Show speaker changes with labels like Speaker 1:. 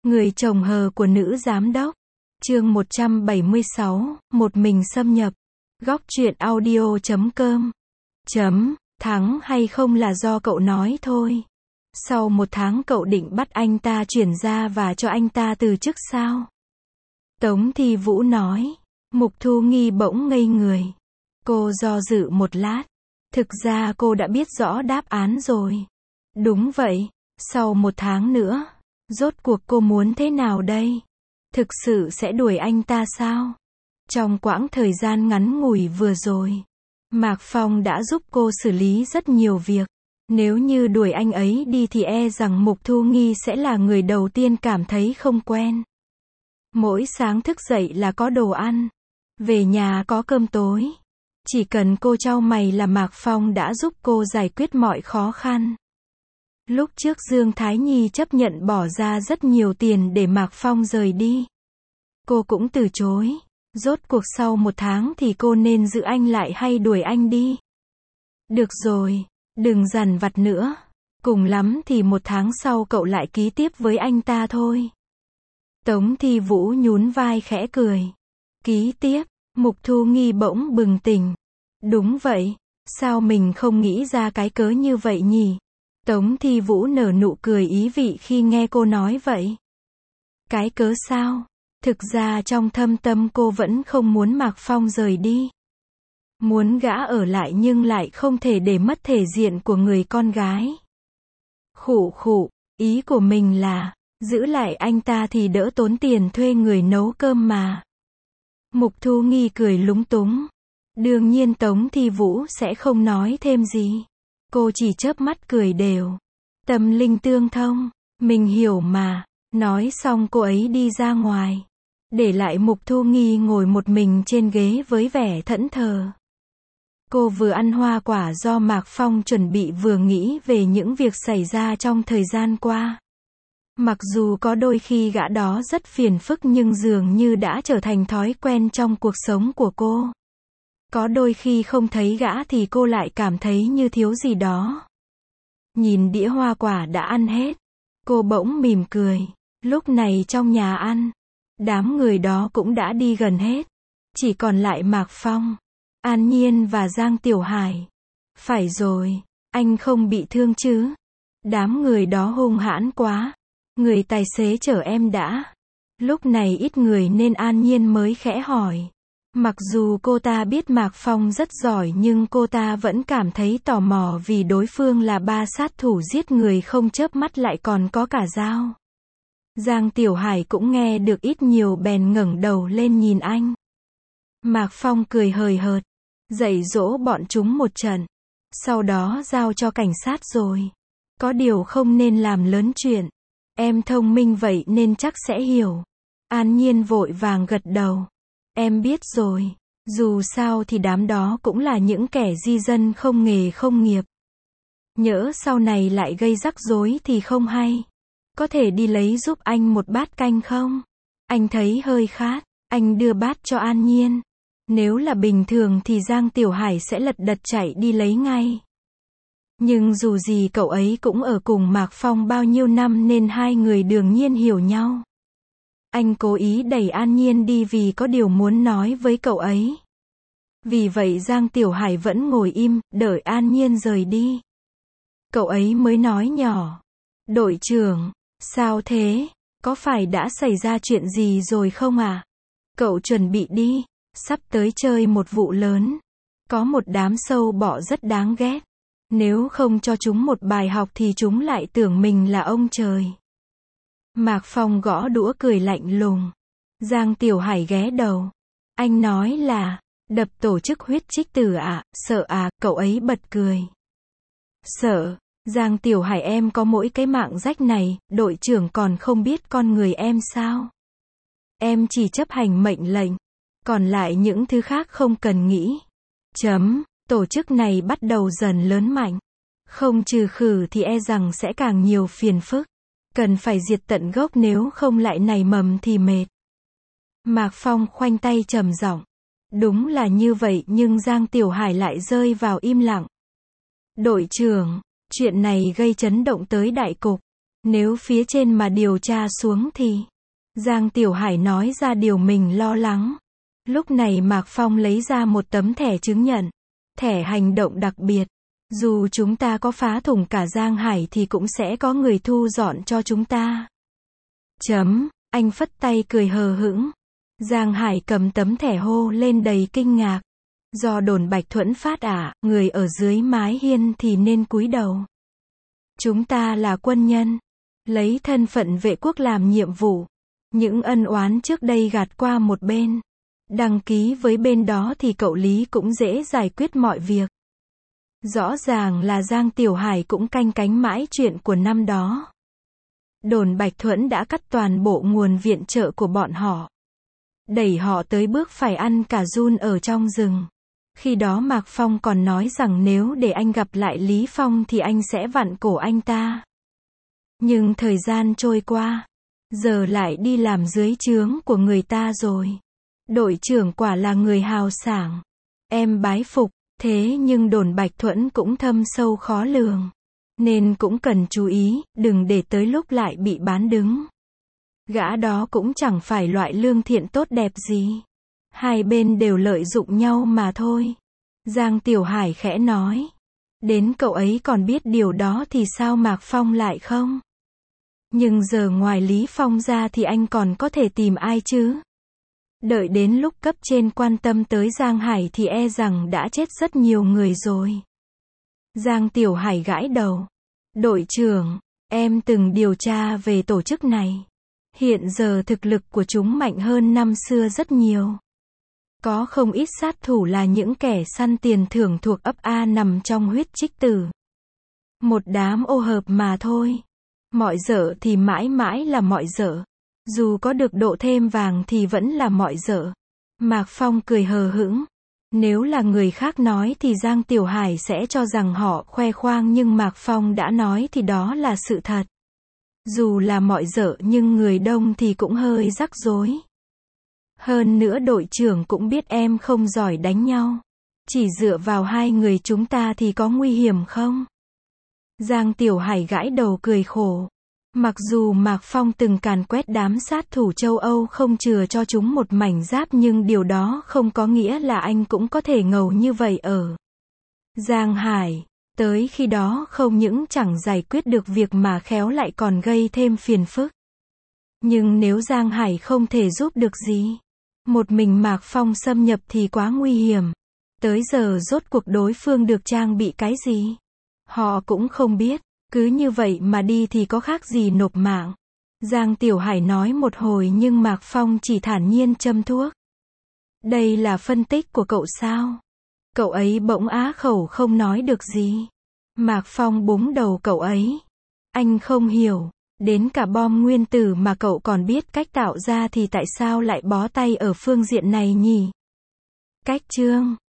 Speaker 1: Người chồng hờ của nữ giám đốc. Chương 176, một mình xâm nhập. Góc truyện audio.com. Thắng hay không là do cậu nói thôi. Sau 1 tháng cậu định bắt anh ta chuyển ra và cho anh ta từ chức sao? Tống Thi Vũ nói. Mục Thu Nghi bỗng ngây người. Cô do dự một lát. Thực ra cô đã biết rõ đáp án rồi. Đúng vậy, sau 1 tháng nữa, rốt cuộc cô muốn thế nào đây? Thực sự sẽ đuổi anh ta sao? Trong quãng thời gian ngắn ngủi vừa rồi, Mạc Phong đã giúp cô xử lý rất nhiều việc. Nếu như đuổi anh ấy đi thì e rằng Mục Thu Nghi sẽ là người đầu tiên cảm thấy không quen. Mỗi sáng thức dậy là có đồ ăn, về nhà có cơm tối. Chỉ cần cô trao mày là Mạc Phong đã giúp cô giải quyết mọi khó khăn. Lúc trước Dương Thái Nhi chấp nhận bỏ ra rất nhiều tiền để Mạc Phong rời đi. Cô cũng từ chối. Rốt cuộc sau 1 tháng thì cô nên giữ anh lại hay đuổi anh đi? Được rồi, đừng dằn vặt nữa. Cùng lắm thì 1 tháng sau cậu lại ký tiếp với anh ta thôi. Tống Thi Vũ nhún vai khẽ cười. Ký tiếp? Mục Thu Nghi bỗng bừng tỉnh. Đúng vậy, sao mình không nghĩ ra cái cớ như vậy nhỉ? Tống Thi Vũ nở nụ cười ý vị khi nghe cô nói vậy. Cái cớ sao? Thực ra trong thâm tâm cô vẫn không muốn Mạc Phong rời đi. Muốn gã ở lại nhưng lại không thể để mất thể diện của người con gái. Khụ, ý của mình là, giữ lại anh ta thì đỡ tốn tiền thuê người nấu cơm mà. Mục Thu Nghi cười lúng túng. Đương nhiên Tống Thi Vũ sẽ không nói thêm gì. Cô chỉ chớp mắt cười đều. Tâm linh tương thông, mình hiểu mà. Nói xong cô ấy đi ra ngoài. Để lại Mục Thu Nghi ngồi một mình trên ghế với vẻ thẫn thờ. Cô vừa ăn hoa quả do Mạc Phong chuẩn bị vừa nghĩ về những việc xảy ra trong thời gian qua. Mặc dù có đôi khi gã đó rất phiền phức nhưng dường như đã trở thành thói quen trong cuộc sống của cô. Có đôi khi không thấy gã thì cô lại cảm thấy như thiếu gì đó. Nhìn đĩa hoa quả đã ăn hết, cô bỗng mỉm cười. Lúc này trong nhà ăn, đám người đó cũng đã đi gần hết. Chỉ còn lại Mạc Phong, An Nhiên và Giang Tiểu Hải. Phải rồi, anh không bị thương chứ? Đám người đó hung hãn quá. Người tài xế chở em đã. Lúc này ít người nên An Nhiên mới khẽ hỏi. Mặc dù cô ta biết Mạc Phong rất giỏi nhưng cô ta vẫn cảm thấy tò mò vì đối phương là 3 sát thủ giết người không chớp mắt lại còn có cả dao. Giang Tiểu Hải cũng nghe được ít nhiều bèn ngẩng đầu lên nhìn anh. Mạc Phong cười hời hợt, dạy dỗ bọn chúng một trận, sau đó giao cho cảnh sát rồi. Có điều không nên làm lớn chuyện. Em thông minh vậy nên chắc sẽ hiểu. An Nhiên vội vàng gật đầu. Em biết rồi, dù sao thì đám đó cũng là những kẻ di dân không nghề không nghiệp. Nhỡ sau này lại gây rắc rối thì không hay. Có thể đi lấy giúp anh một bát canh không? Anh thấy hơi khát, anh đưa bát cho An Nhiên. Nếu là bình thường thì Giang Tiểu Hải sẽ lật đật chạy đi lấy ngay. Nhưng dù gì cậu ấy cũng ở cùng Mạc Phong bao nhiêu năm nên hai người đương nhiên hiểu nhau. Anh cố ý đẩy An Nhiên đi vì có điều muốn nói với cậu ấy. Vì vậy Giang Tiểu Hải vẫn ngồi im, đợi An Nhiên rời đi. Cậu ấy mới nói nhỏ. Đội trưởng, sao thế? Có phải đã xảy ra chuyện gì rồi không à? Cậu chuẩn bị đi, sắp tới chơi một vụ lớn. Có một đám sâu bọ rất đáng ghét. Nếu không cho chúng một bài học thì chúng lại tưởng mình là ông trời. Mạc Phong gõ đũa cười lạnh lùng. Giang Tiểu Hải ghé đầu. Anh nói là, đập tổ chức huyết trích tử à, sợ à, cậu ấy bật cười. Sợ, Giang Tiểu Hải em có mỗi cái mạng rách này, đội trưởng còn không biết con người em sao? Em chỉ chấp hành mệnh lệnh, còn lại những thứ khác không cần nghĩ. Tổ chức này bắt đầu dần lớn mạnh. Không trừ khử thì e rằng sẽ càng nhiều phiền phức. Cần phải diệt tận gốc nếu không lại nảy mầm thì mệt. Mạc Phong khoanh tay trầm giọng. Đúng là như vậy nhưng Giang Tiểu Hải lại rơi vào im lặng. Đội trưởng, chuyện này gây chấn động tới đại cục. Nếu phía trên mà điều tra xuống thì... Giang Tiểu Hải nói ra điều mình lo lắng. Lúc này Mạc Phong lấy ra một tấm thẻ chứng nhận. Thẻ hành động đặc biệt. Dù chúng ta có phá thủng cả Giang Hải thì cũng sẽ có người thu dọn cho chúng ta. Anh phất tay cười hờ hững. Giang Hải cầm tấm thẻ hô lên đầy kinh ngạc. Do đồn Bạch Thuẫn phát người ở dưới mái hiên thì nên cúi đầu. Chúng ta là quân nhân. Lấy thân phận vệ quốc làm nhiệm vụ. Những ân oán trước đây gạt qua một bên. Đăng ký với bên đó thì cậu Lý cũng dễ giải quyết mọi việc. Rõ ràng là Giang Tiểu Hải cũng canh cánh mãi chuyện của năm đó. Đồn Bạch Thuẫn đã cắt toàn bộ nguồn viện trợ của bọn họ. Đẩy họ tới bước phải ăn cả giun ở trong rừng. Khi đó Mạc Phong còn nói rằng nếu để anh gặp lại Lý Phong thì anh sẽ vặn cổ anh ta. Nhưng thời gian trôi qua. Giờ lại đi làm dưới trướng của người ta rồi. Đội trưởng quả là người hào sảng. Em bái phục. Thế nhưng đồn Bạch Thuẫn cũng thâm sâu khó lường. Nên cũng cần chú ý, đừng để tới lúc lại bị bán đứng. Gã đó cũng chẳng phải loại lương thiện tốt đẹp gì. Hai bên đều lợi dụng nhau mà thôi. Giang Tiểu Hải khẽ nói. Đến cậu ấy còn biết điều đó thì sao Mạc Phong lại không? Nhưng giờ ngoài Lý Phong ra thì anh còn có thể tìm ai chứ? Đợi đến lúc cấp trên quan tâm tới Giang Hải thì e rằng đã chết rất nhiều người rồi. Giang Tiểu Hải gãi đầu. Đội trưởng, em từng điều tra về tổ chức này. Hiện giờ thực lực của chúng mạnh hơn năm xưa rất nhiều. Có không ít sát thủ là những kẻ săn tiền thưởng thuộc ấp A nằm trong huyết trích tử. Một đám ô hợp mà thôi. Mọi dở thì mãi mãi là mọi dở. Dù có được độ thêm vàng thì vẫn là mọi dở. Mạc Phong cười hờ hững. Nếu là người khác nói thì Giang Tiểu Hải sẽ cho rằng họ khoe khoang, nhưng Mạc Phong đã nói thì đó là sự thật. Dù là mọi dở nhưng người đông thì cũng hơi rắc rối. Hơn nữa đội trưởng cũng biết em không giỏi đánh nhau. Chỉ dựa vào hai người chúng ta thì có nguy hiểm không? Giang Tiểu Hải gãi đầu cười khổ. Mặc dù Mạc Phong từng càn quét đám sát thủ châu Âu không chừa cho chúng một mảnh giáp, nhưng điều đó không có nghĩa là anh cũng có thể ngầu như vậy ở Giang Hải. Tới khi đó không những chẳng giải quyết được việc mà khéo lại còn gây thêm phiền phức. Nhưng nếu Giang Hải không thể giúp được gì, một mình Mạc Phong xâm nhập thì quá nguy hiểm. Tới giờ rốt cuộc đối phương được trang bị cái gì? Họ cũng không biết. Cứ như vậy mà đi thì có khác gì nộp mạng. Giang Tiểu Hải nói một hồi nhưng Mạc Phong chỉ thản nhiên châm thuốc. Đây là phân tích của cậu sao? Cậu ấy bỗng á khẩu không nói được gì. Mạc Phong búng đầu cậu ấy. Anh không hiểu. Đến cả bom nguyên tử mà cậu còn biết cách tạo ra thì tại sao lại bó tay ở phương diện này nhỉ? Cách chương